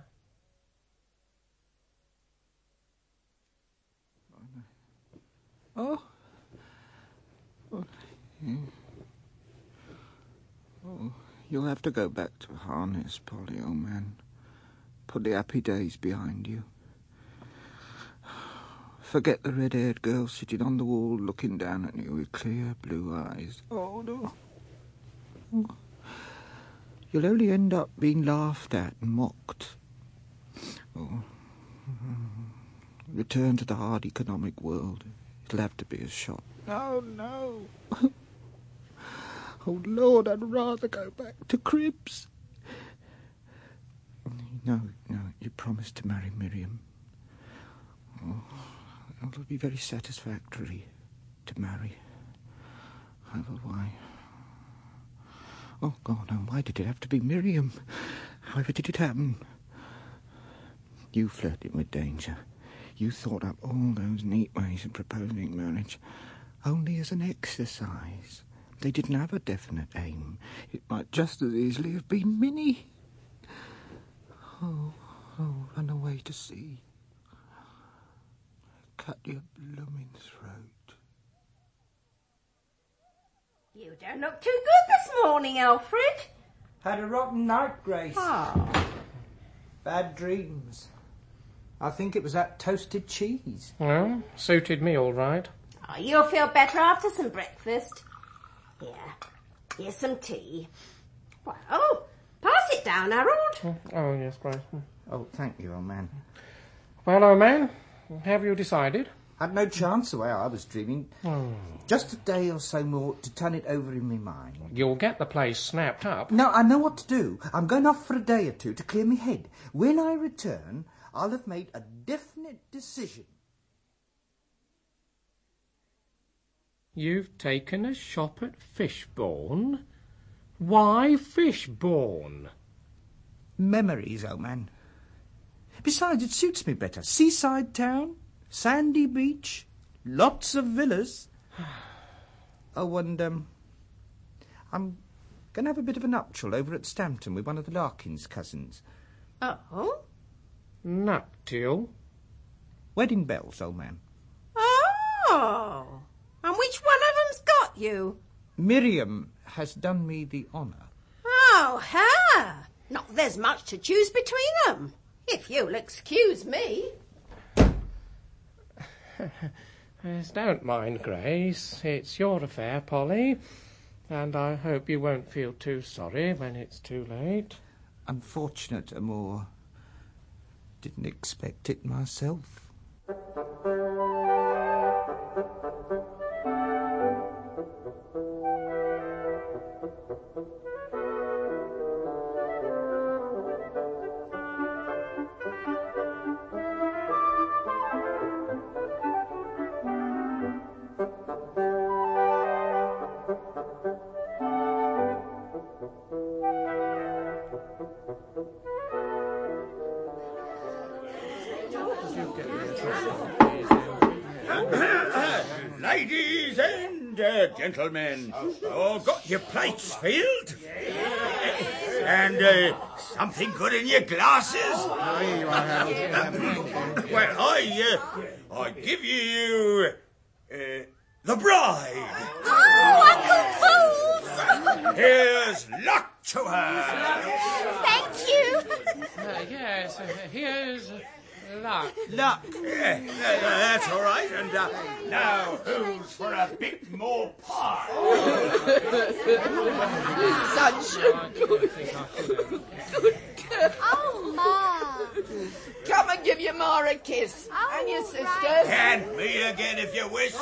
Speaker 3: Oh. Oh, yeah. Oh, you'll have to go back to harness, Polly, old man. Put the happy days behind you. Forget the red-haired girl sitting on the wall looking down at you with clear blue eyes. Oh, no. Oh. You'll only end up being laughed at and mocked. Oh. Return to the hard economic world. It'll have to be a shop. No, no. Oh, Lord, I'd rather go back to Cribs. No, no, you promised to marry Miriam. Oh, it'll be very satisfactory to marry. However, why? Oh, God, no, why did it have to be Miriam? However did it happen? You flirted with danger. You thought up all those neat ways of proposing marriage, only as an exercise. They didn't have a definite aim. It might just as easily have been Minnie. Oh, oh, run away to sea. Cut your blooming throat.
Speaker 2: You don't look too good this morning, Alfred.
Speaker 6: Had a rotten night, Grace.
Speaker 2: Oh.
Speaker 6: Bad dreams. I think it was that toasted cheese.
Speaker 4: Well, suited me all right.
Speaker 2: Oh, you'll feel better after some breakfast. Here, here's some tea. Well, pass it down, Harold.
Speaker 4: Oh, yes, Grace.
Speaker 6: Oh, thank you, old man.
Speaker 4: Well, old man, have you decided?
Speaker 6: Had no chance the way I was dreaming.
Speaker 4: Oh.
Speaker 6: Just a day or so more to turn it over in my mind.
Speaker 4: You'll get the place snapped up.
Speaker 6: No, I know what to do. I'm going off for a day or two to clear my head. When I return, I'll have made a definite decision.
Speaker 4: You've taken a shop at Fishbourne? Why Fishbourne?
Speaker 6: Memories, old man. Besides, it suits me better. Seaside town, sandy beach, lots of villas. Oh, and, um, I'm going to have a bit of a nuptial over at Stampton with one of the Larkins cousins.
Speaker 2: Oh?
Speaker 4: Nuptial?
Speaker 6: Wedding bells, old man.
Speaker 2: Oh! And which one of them's got you?
Speaker 6: Miriam has done me the honour.
Speaker 2: Oh, her! Not there's much to choose between them, if you'll excuse me.
Speaker 4: Yes, don't mind, Grace. It's your affair, Polly. And I hope you won't feel too sorry when it's too late.
Speaker 6: Unfortunate, Amour. Didn't expect it myself.
Speaker 9: Ladies and uh, gentlemen, oh, got your plates filled? And uh, something good in your glasses?
Speaker 3: Oh, here you are, Harold.
Speaker 9: Well, I, uh, I give you uh, the bride.
Speaker 5: Oh, Uncle Fools!
Speaker 9: Here's luck to her.
Speaker 5: Thank you.
Speaker 4: Uh, yes, uh, here's luck.
Speaker 9: Luck. Yeah, uh, that's all right. And uh, now, who's for a bit more pie?
Speaker 8: Such a good, good girl.
Speaker 5: Oh, Ma.
Speaker 8: Come and give your ma a kiss.
Speaker 5: Oh,
Speaker 8: and your sisters.
Speaker 5: right.
Speaker 9: And me again if you wish.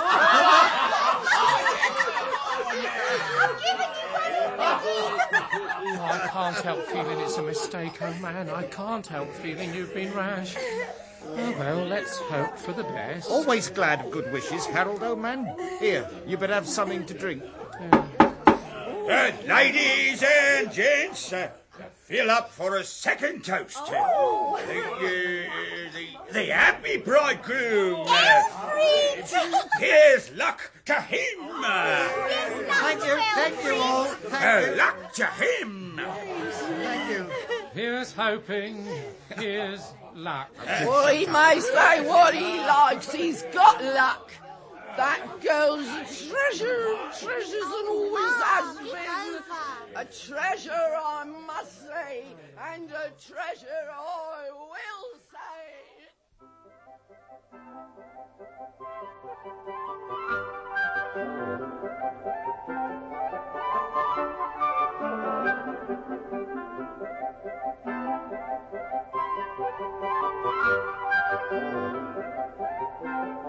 Speaker 5: I'm giving you one already.
Speaker 4: Oh, I can't help feeling it's a mistake, oh man. I can't help feeling you've been rash. Oh, well, let's hope for the best.
Speaker 6: Always glad of good wishes, Harold, old man. Here, you better have something to drink.
Speaker 9: Uh, ladies and gents, uh, fill up for a second toast. Oh. The, uh, the, the happy bridegroom.
Speaker 5: Alfred!
Speaker 9: Here's luck to him.
Speaker 5: Yes,
Speaker 6: Thank you, thank you all. Thank
Speaker 9: Uh,
Speaker 6: you.
Speaker 9: luck to him.
Speaker 6: Thank you.
Speaker 4: Here's hoping, here's luck.
Speaker 8: Well, he may say what he likes. He's got luck. That girl's a treasure of treasures and always has been. A treasure, I must say, and a treasure I will say.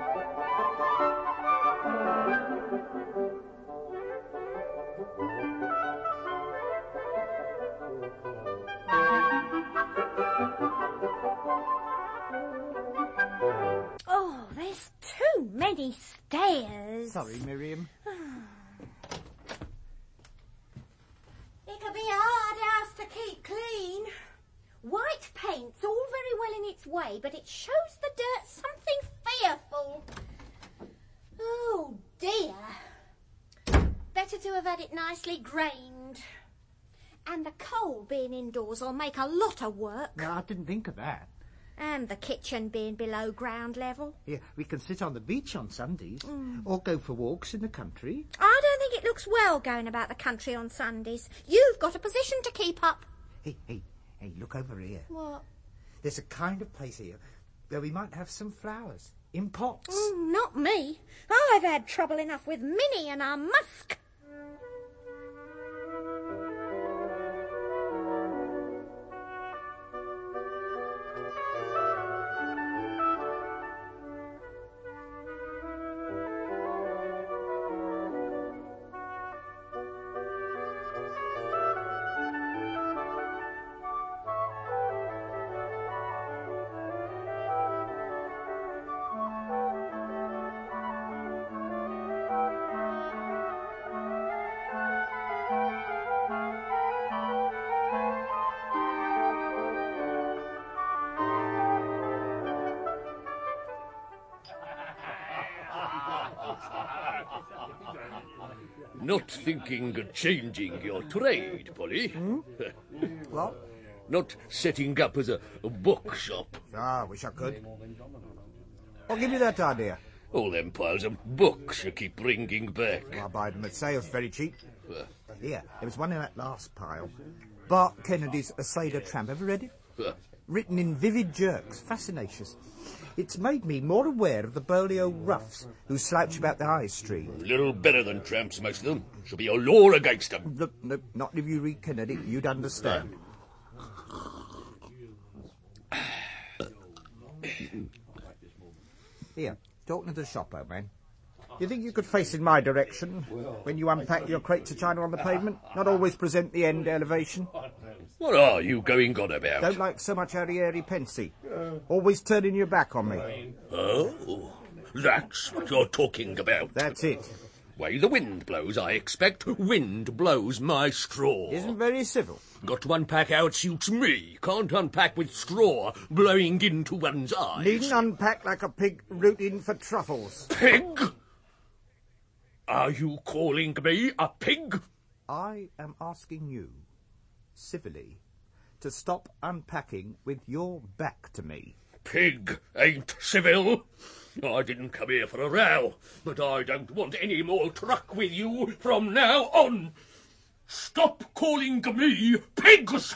Speaker 9: Uh,
Speaker 5: bloody stairs.
Speaker 6: Sorry, Miriam.
Speaker 5: It could be a hard house to keep clean. White paint's all very well in its way, but it shows the dirt something fearful. Oh, dear. Better to have had it nicely grained. And the coal being indoors will make a lot of work.
Speaker 6: No, I didn't think of that.
Speaker 5: And the kitchen being below ground level.
Speaker 6: Yeah, we can sit on the beach on Sundays, mm. or go for walks in the country.
Speaker 5: I don't think it looks well going about the country on Sundays. You've got a position to keep up.
Speaker 6: Hey, hey, hey, look over here.
Speaker 5: What?
Speaker 6: There's a kind of place here where we might have some flowers in pots.
Speaker 5: Mm, not me. I've had trouble enough with Minnie and our musk.
Speaker 10: Not thinking of changing your trade, Polly?
Speaker 6: Hmm? What?
Speaker 10: Not setting up as a, a bookshop?
Speaker 6: Ah, I wish I could. I'll give you that idea.
Speaker 10: All them piles of books you keep bringing back.
Speaker 6: Well, I buy them at sales very cheap.
Speaker 10: Uh,
Speaker 6: Here, there was one in that last pile. Bart Kennedy's A Seder Tramp. Ever read it?
Speaker 10: uh,
Speaker 6: Written in vivid jerks. Fascinacious. It's made me more aware of the burly old roughs who slouch about the high street.
Speaker 10: little better than tramps, most of them. Should be a law against them.
Speaker 6: Look, no, not if you read Kennedy. You'd understand. Here, talking to the shop, old man. You think you could face in my direction when you unpack your crates of china on the pavement? Not always present the end elevation?
Speaker 10: What are you going on about?
Speaker 6: Don't like so much airy pensy. Always turning your back on me.
Speaker 10: Oh, that's what you're talking about.
Speaker 6: That's it.
Speaker 10: Way the wind blows, I expect. Wind blows my straw.
Speaker 6: Isn't very civil.
Speaker 10: Got to unpack how it suits me. Can't unpack with straw blowing into one's eyes.
Speaker 6: Needn't unpack like a pig rooting for truffles.
Speaker 10: Pig? Are you calling me a pig?
Speaker 6: I am asking you, civilly, to stop unpacking with your back to me.
Speaker 10: Pig ain't civil. I didn't come here for a row, but I don't want any more truck with you from now on. Stop calling me pigs!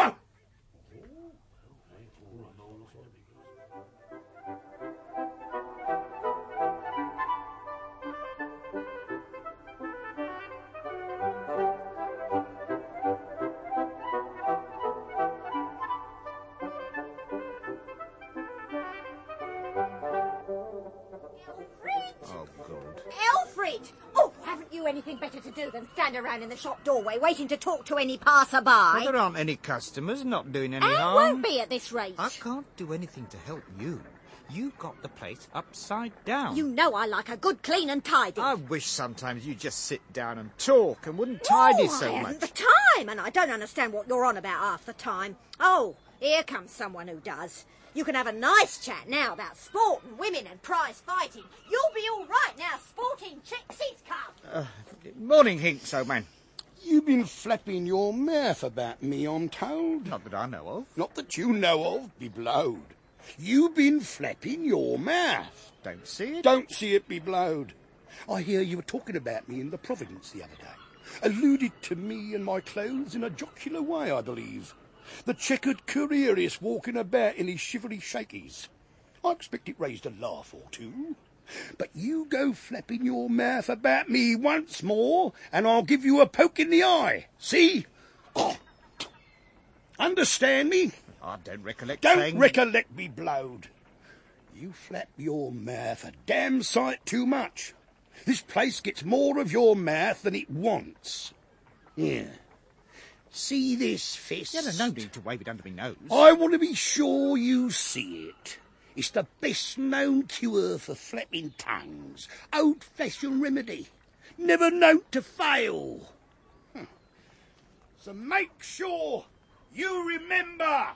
Speaker 5: Alfred! Oh, haven't you anything better to do than stand around in the shop doorway waiting to talk to any passer-by?
Speaker 6: Well, there aren't any customers, not doing any
Speaker 5: And
Speaker 6: harm.
Speaker 5: won't be at this rate.
Speaker 6: I can't do anything to help you. You got the place upside down.
Speaker 5: You know I like a good clean and tidy.
Speaker 6: I wish sometimes you'd just sit down and talk and wouldn't tidy
Speaker 5: oh,
Speaker 6: so
Speaker 5: I
Speaker 6: much.
Speaker 5: haven't the time, and I don't understand what you're on about half the time. Oh, here comes someone who does. You can have a nice chat now about sport and women and prize fighting. You'll be all right now, sporting chicks, he's come.
Speaker 6: Uh, morning, Hinks, old man.
Speaker 11: You been flapping your mouth about me, I'm told.
Speaker 6: Not that I know of.
Speaker 11: Not that you know of, be blowed. You been flapping your mouth.
Speaker 6: Don't see it.
Speaker 11: Don't see it, be blowed. I hear you were talking about me in the Providence the other day. Alluded to me and my clothes in a jocular way, I believe. The checkered careerist walking about in his shivery shakies. I expect it raised a laugh or two. But you go flapping your mouth about me once more, and I'll give you a poke in the eye. See? Oh. Understand me?
Speaker 6: I don't recollect
Speaker 11: Don't
Speaker 6: saying...
Speaker 11: recollect me, blowed. You flap your mouth a damn sight too much. This place gets more of your mouth than it wants. Yeah. See this fist?
Speaker 6: Yeah, no, no need to wave it under my nose.
Speaker 11: I want to be sure you see it. It's the best known cure for flapping tongues. Old-fashioned remedy. Never known to fail. Huh. So make sure you remember.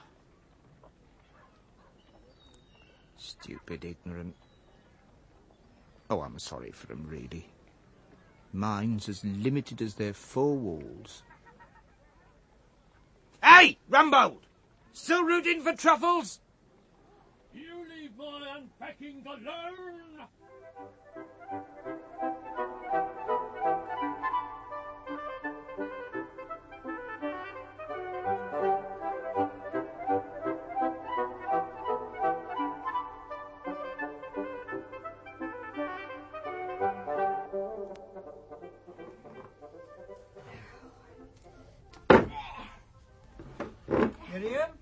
Speaker 3: Stupid, ignorant. Oh, I'm sorry for them, really. Mine's as limited as their four walls.
Speaker 6: Hey, Rumbold! Still rooting for Truffles?
Speaker 10: You leave my unpacking alone!
Speaker 6: Miriam?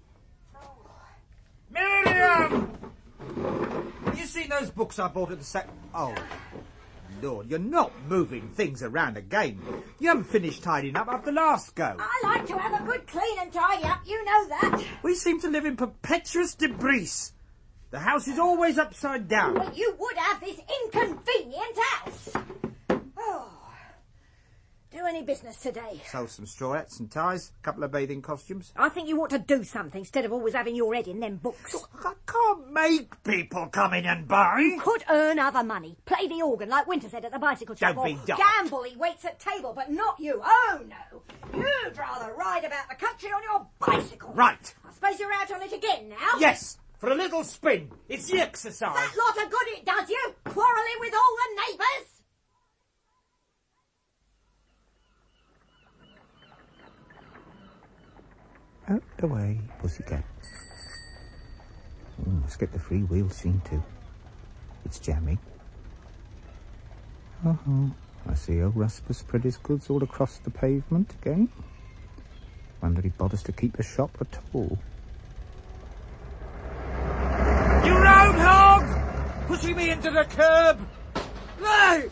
Speaker 6: Miriam! Have you seen those books I bought at the sec... Oh, Lord, you're not moving things around again. You haven't finished tidying up after last go.
Speaker 2: I like to have a good clean and tidy up, you know that.
Speaker 6: We seem to live in perpetuous debris. The house is always upside down.
Speaker 2: But you would have this inconvenient house. Oh. Do any business today?
Speaker 6: Sold some strawettes and ties, a couple of bathing costumes.
Speaker 2: I think you ought to do something instead of always having your head in them books.
Speaker 6: I can't make people come in and buy.
Speaker 2: You could earn other money. Play the organ like Winter said at the bicycle shop.
Speaker 6: Don't be
Speaker 2: or
Speaker 6: daft.
Speaker 2: gamble, he waits at table, but not you. Oh, no. You'd rather ride about the country on your bicycle.
Speaker 6: Right.
Speaker 2: I suppose you're out on it again now?
Speaker 6: Yes, for a little spin. It's the exercise.
Speaker 2: That lot of good it does you, quarrelling with all the neighbours.
Speaker 3: Out the way, pussycat. Oh, let's get the free wheel seen to. It's jamming. Uh-huh. I see old Rasper spread his goods all across the pavement again. Wonder he bothers to keep a shop at all.
Speaker 6: You roundhog! Pushing me into the curb! No!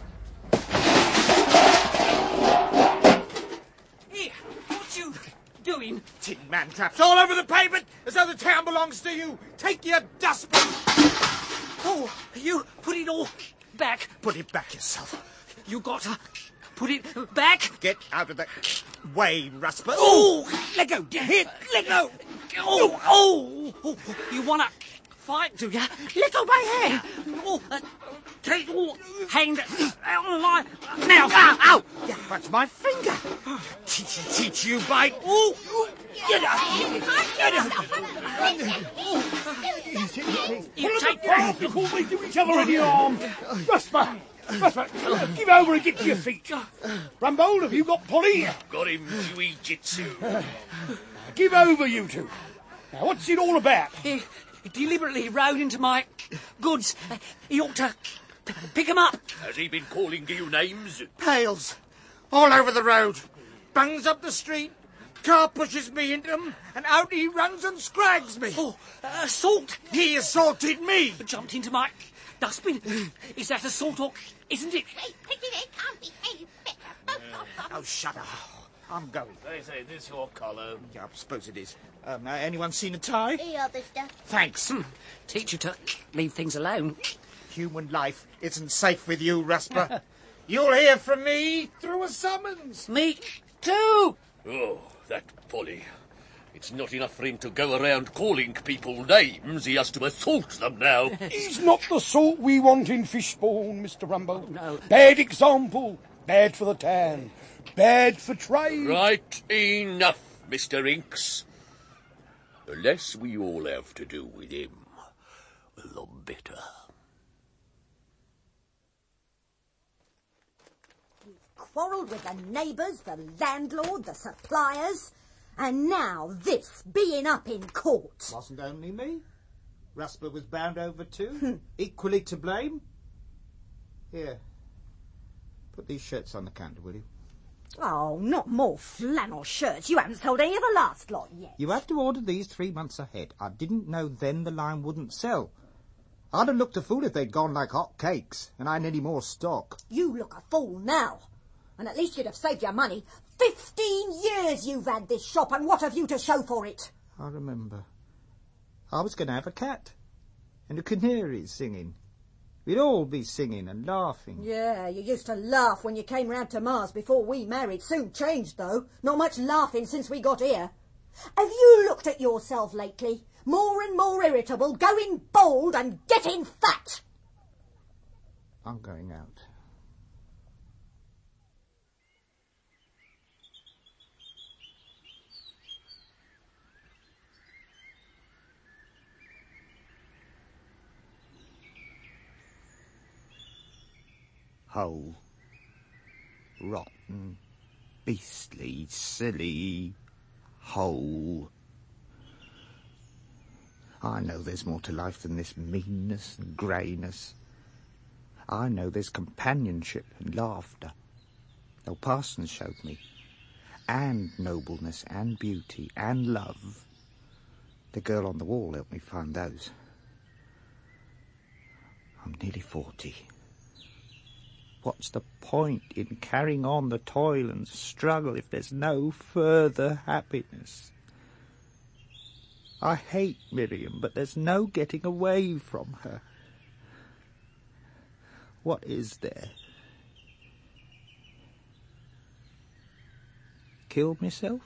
Speaker 12: Here, what you doing?
Speaker 6: Tin man traps all over the pavement as though the town belongs to you. Take your dustbin.
Speaker 12: Oh, you put it all back.
Speaker 6: Put it back yourself.
Speaker 12: You got to put it back.
Speaker 6: Get out of the way, Rasper.
Speaker 12: Oh, let go. Here, let go. Oh, oh, oh. You want to fight, do you? Let go my hair. Oh, uh, take your hand out of my... Now, ow, ow.
Speaker 6: That's my finger. Teach, teach you, bite.
Speaker 12: Oh, get up. Get up.
Speaker 11: You take that to call me to each other in the arm. Rasper, Rasper, give over and get to your feet. Rumbold, have you got Polly?
Speaker 10: Got him jiu-jitsu.
Speaker 11: Give over, you two. Now, what's it all about?
Speaker 12: He deliberately rode into my goods. He ought to pick 'em up.
Speaker 10: Has he been calling you names?
Speaker 6: Pails. All over the road. Bungs up the street. Car pushes me into him, and out he runs and scrags me.
Speaker 12: Oh, uh, assault.
Speaker 6: He assaulted me.
Speaker 12: Jumped into my dustbin. Is that assault or isn't it?
Speaker 2: Hey, Piggy, they can't behave better.
Speaker 6: Oh, shut up. I'm going.
Speaker 10: They say this your collar.
Speaker 6: Yeah, I suppose it is. Um, uh, anyone seen a tie?
Speaker 2: Here, mister.
Speaker 6: Thanks.
Speaker 12: Hmm. Teach you to leave things alone.
Speaker 6: Human life isn't safe with you, Rasper. You'll hear from me through a summons.
Speaker 12: Me too.
Speaker 10: Oh, that Polly. It's not enough for him to go around calling people names. He has to assault them now.
Speaker 11: He's not the sort we want in Fishbourne, Mister Rumbold.
Speaker 12: No.
Speaker 11: Bad example. Bad for the town. Bad for trade.
Speaker 10: Right enough, Mister Inks. The less we all have to do with him, the better.
Speaker 2: Quarrelled with the neighbours, the landlord, the suppliers, and now this being up in court.
Speaker 6: Wasn't only me. Rasper was bound over too. Equally to blame. Here. Put these shirts on the counter, will you?
Speaker 2: Oh, not more flannel shirts. You haven't sold any of the last lot yet.
Speaker 6: You have to order these three months ahead. I didn't know then the line wouldn't sell. I'd have looked a fool if they'd gone like hot cakes, and I hadn't any more stock.
Speaker 2: You look a fool now. And at least you'd have saved your money. Fifteen years you've had this shop, and what have you to show for it?
Speaker 6: I remember. I was going to have a cat. And the canaries singing. We'd all be singing and laughing.
Speaker 13: Yeah, you used to laugh when you came round to Mars before we married. Soon changed, though. Not much laughing since we got here.
Speaker 2: Have you looked at yourself lately? More and more irritable, going bald and getting fat.
Speaker 6: I'm going out. Hole. Rotten. Beastly. Silly. Hole. I know there's more to life than this meanness and greyness. I know there's companionship and laughter. Oh, Parsons showed me. And nobleness and beauty and love. The girl on the wall helped me find those. I'm nearly forty. What's the point in carrying on the toil and struggle if there's no further happiness? I hate Miriam, but there's no getting away from her. What is there? Kill myself?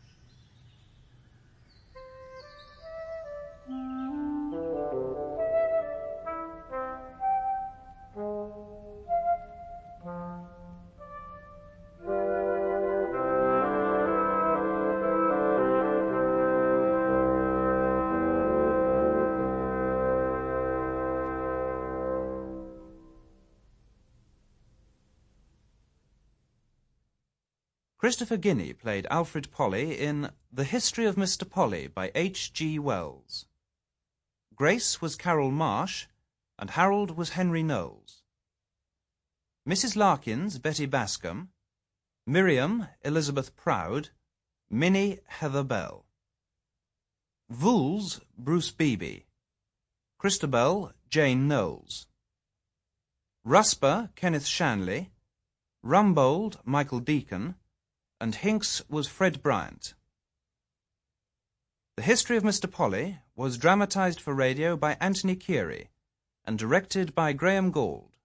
Speaker 1: Christopher Guinea played Alfred Polly in The History of Mister Polly by H G Wells. Grace was Carol Marsh, and Harold was Henry Knowles. Missus Larkins, Betty Bascom. Miriam, Elizabeth Proud. Minnie, Heather Bell. Vools, Bruce Beebe. Christabel, Jane Knowles. Rusper, Kenneth Shanley. Rumbold, Michael Deacon. And Hinks was Fred Bryant. The History of Mister Polly was dramatised for radio by Anthony Keary and directed by Graham Gould.